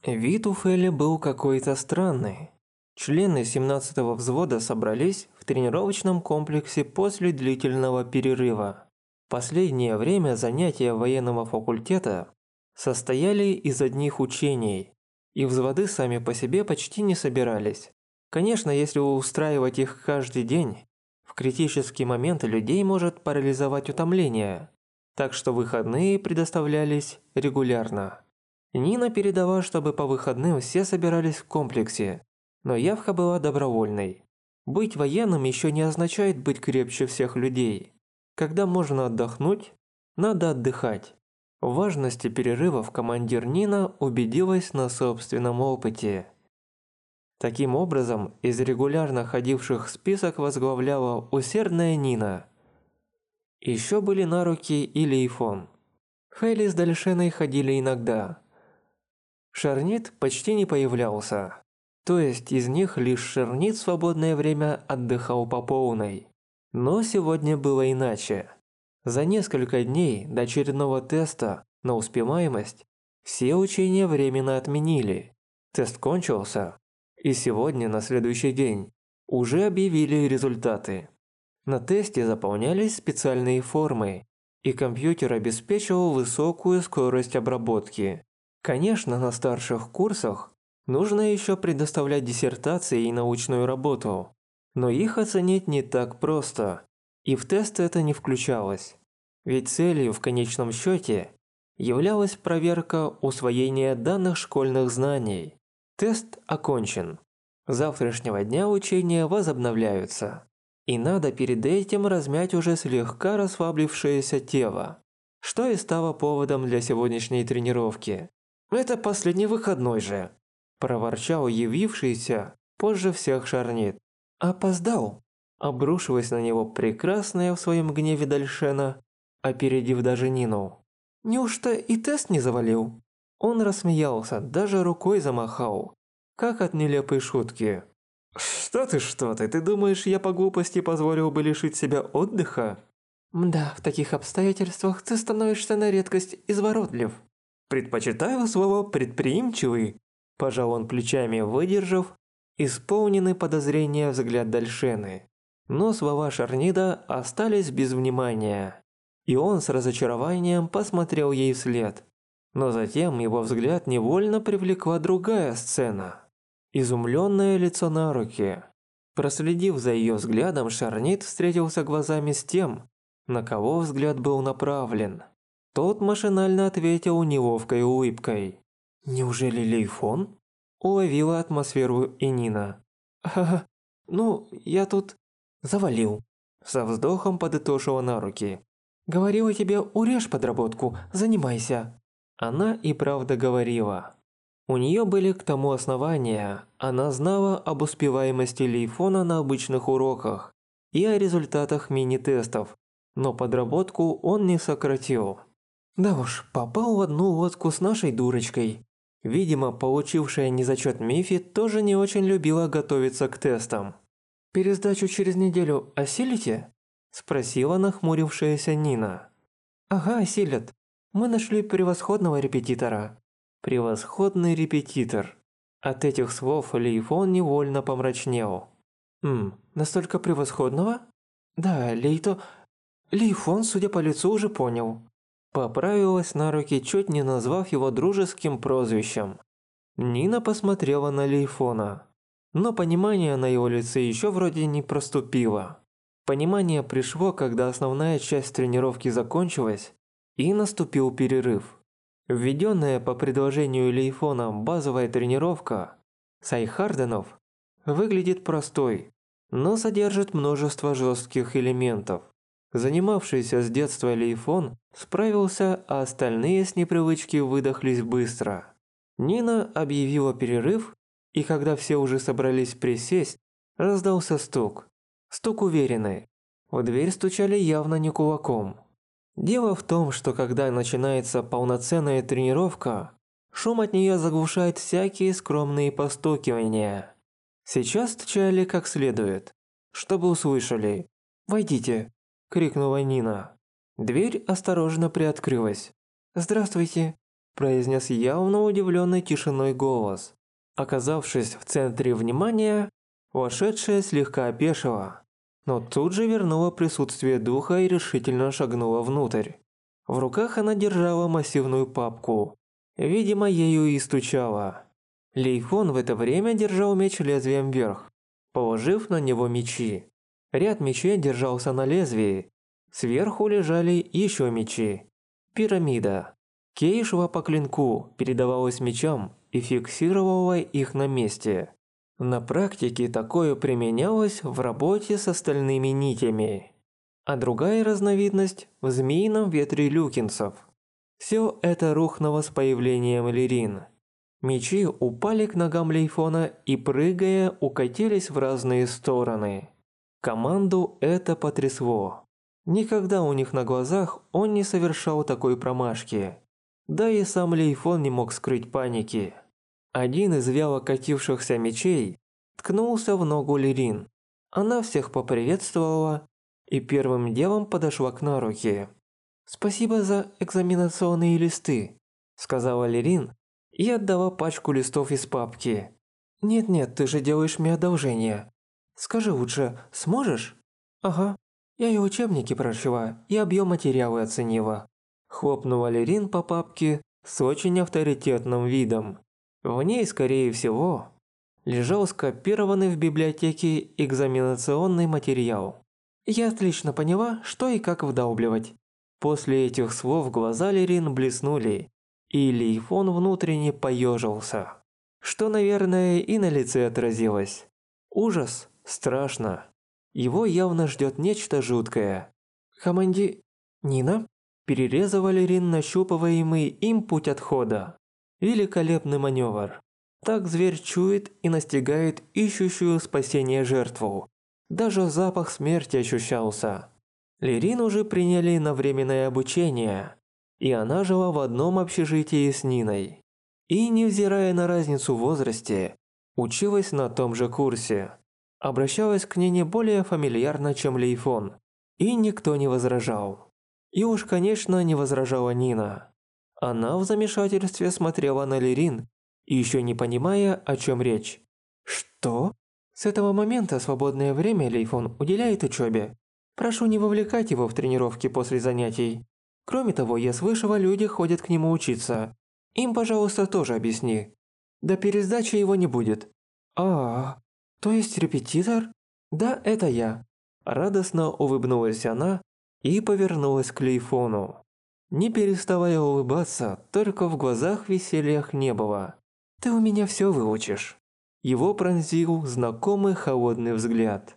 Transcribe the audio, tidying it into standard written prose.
Вид у Фэли был какой-то странный. Члены 17-го взвода собрались в тренировочном комплексе после длительного перерыва. Последнее время занятия военного факультета состояли из одних учений, и взводы сами по себе почти не собирались. Конечно, если устраивать их каждый день, в критический момент людей может парализовать утомление, так что выходные предоставлялись регулярно. Нина передала, чтобы по выходным все собирались в комплексе, но явка была добровольной. Быть военным еще не означает быть крепче всех людей. Когда можно отдохнуть, надо отдыхать. В важности перерывов командир Нина убедилась на собственном опыте. Таким образом, из регулярно ходивших список возглавляла усердная Нина. Еще были на руки и Лейфон. Фэли с Дальшеной ходили иногда. Шарнит почти не появлялся. То есть из них лишь Шарнит в свободное время отдыхал по полной. Но сегодня было иначе. За несколько дней до очередного теста на успеваемость все учения временно отменили. Тест кончился, и сегодня, на следующий день, уже объявили результаты. На тесте заполнялись специальные формы, и компьютер обеспечивал высокую скорость обработки. Конечно, на старших курсах нужно еще предоставлять диссертации и научную работу, но их оценить не так просто, и в тест это не включалось. Ведь целью в конечном счете являлась проверка усвоения данных школьных знаний. Тест окончен. С завтрашнего дня учения возобновляются. И надо перед этим размять уже слегка расслаблившееся тело, что и стало поводом для сегодняшней тренировки. «Это последний выходной же», – проворчал явившийся позже всех Шарнит. «Опоздал», – обрушилась на него прекрасная в своем гневе Дальшена, опередив даже Нину. «Неужто и тест не завалил?» Он рассмеялся, даже рукой замахал, как от нелепой шутки. Что ты думаешь, я по глупости позволил бы лишить себя отдыха?» «Да, в таких обстоятельствах ты становишься на редкость изворотлив». «Предпочитаю слово «предприимчивый», – пожал он плечами, выдержав исполненный подозрения взгляд Дальшены. Но слова Шарнида остались без внимания, и он с разочарованием посмотрел ей вслед. Но затем его взгляд невольно привлекла другая сцена. Изумленное лицо на руки. Проследив за ее взглядом, Шарнит встретился глазами с тем, на кого взгляд был направлен. Тот машинально ответил неловкой улыбкой. «Неужели Лейфон?» – уловила атмосферу и Нина. «Ха-ха, ну, я тут завалил». Со вздохом подытожила на руки. «Говорила тебе, урежь подработку, занимайся». Она и правда говорила. У нее были к тому основания, она знала об успеваемости Лейфона на обычных уроках и о результатах мини-тестов, но подработку он не сократил. Да уж, попал в одну лодку с нашей дурочкой. Видимо, получившая незачет Мифи тоже не очень любила готовиться к тестам. «Пересдачу через неделю осилите?» – спросила нахмурившаяся Нина. «Ага, осилят. Мы нашли превосходного репетитора». Превосходный репетитор. От этих слов Лейфон невольно помрачнел. Настолько превосходного? Да, Лейфон, судя по лицу, уже понял. Поправилась на руки, чуть не назвав его дружеским прозвищем. Нина посмотрела на Лейфона, но понимание на его лице еще вроде не проступило. Понимание пришло, когда основная часть тренировки закончилась и наступил перерыв. Введенная по предложению Лейфона базовая тренировка Сайхарденов выглядит простой, но содержит множество жестких элементов. Занимавшийся с детства Лейфон справился, а остальные с непривычки выдохлись быстро. Нина объявила перерыв, и когда все уже собрались присесть, раздался стук. Стук уверенный. В дверь стучали явно не кулаком. Дело в том, что когда начинается полноценная тренировка, шум от нее заглушает всякие скромные постукивания. Сейчас стучали как следует, чтобы услышали. «Войдите!» – крикнула Нина. Дверь осторожно приоткрылась. «Здравствуйте!» произнес явно удивленный тишиной голос. Оказавшись в центре внимания, вошедшая слегка опешила, но тут же вернула присутствие духа и решительно шагнула внутрь. В руках она держала массивную папку, видимо, ею и стучала. Лейфон в это время держал меч лезвием вверх, положив на него мечи. Ряд мечей держался на лезвии, сверху лежали еще мечи. Пирамида. Кей шла по клинку, передавалась мечам и фиксировала их на месте. На практике такое применялось в работе с остальными нитями. А другая разновидность – в змеином ветре люкинцев. Все это рухнуло с появлением Лерин. Мечи упали к ногам Лейфона и, прыгая, укатились в разные стороны. Команду это потрясло. Никогда у них на глазах он не совершал такой промашки. Да и сам Лейфон не мог скрыть паники. Один из вяло катившихся мечей ткнулся в ногу Лерин. Она всех поприветствовала и первым делом подошла к Наруке. «Спасибо за экзаменационные листы», – сказала Лерин и отдала пачку листов из папки. «Нет-нет, ты же делаешь мне одолжение. Скажи лучше, сможешь?» «Ага, я и учебники прочла, и объем материала оценила». Хлопнула Лерин по папке с очень авторитетным видом. В ней, скорее всего, лежал скопированный в библиотеке экзаменационный материал. Я отлично поняла, что и как вдалбливать. После этих слов глаза Лерин блеснули, и Лейфон внутренне поежился. Что, наверное, и на лице отразилось. Ужас, страшно. Его явно ждет нечто жуткое. Нина? Перерезала Лерин нащупываемый им путь отхода. Великолепный маневр. Так зверь чует и настигает ищущую спасение жертву. Даже запах смерти ощущался. Лерин уже приняли на временное обучение, и она жила в одном общежитии с Ниной. И, невзирая на разницу в возрасте, училась на том же курсе. Обращалась к Нине более фамильярно, чем Лейфон, и никто не возражал. И уж, конечно, не возражала Нина. Она в замешательстве смотрела на Лерин, еще не понимая, о чем речь. «Что? С этого момента свободное время Лейфон уделяет учебе. Прошу не вовлекать его в тренировки после занятий. Кроме того, я слышала, люди ходят к нему учиться. Им, пожалуйста, тоже объясни. До пересдачи его не будет». То есть репетитор? Да, это я. Радостно улыбнулась она и повернулась к Лейфону. Не переставая улыбаться, только в глазах веселья не было. «Ты у меня все выучишь». Его пронзил знакомый холодный взгляд.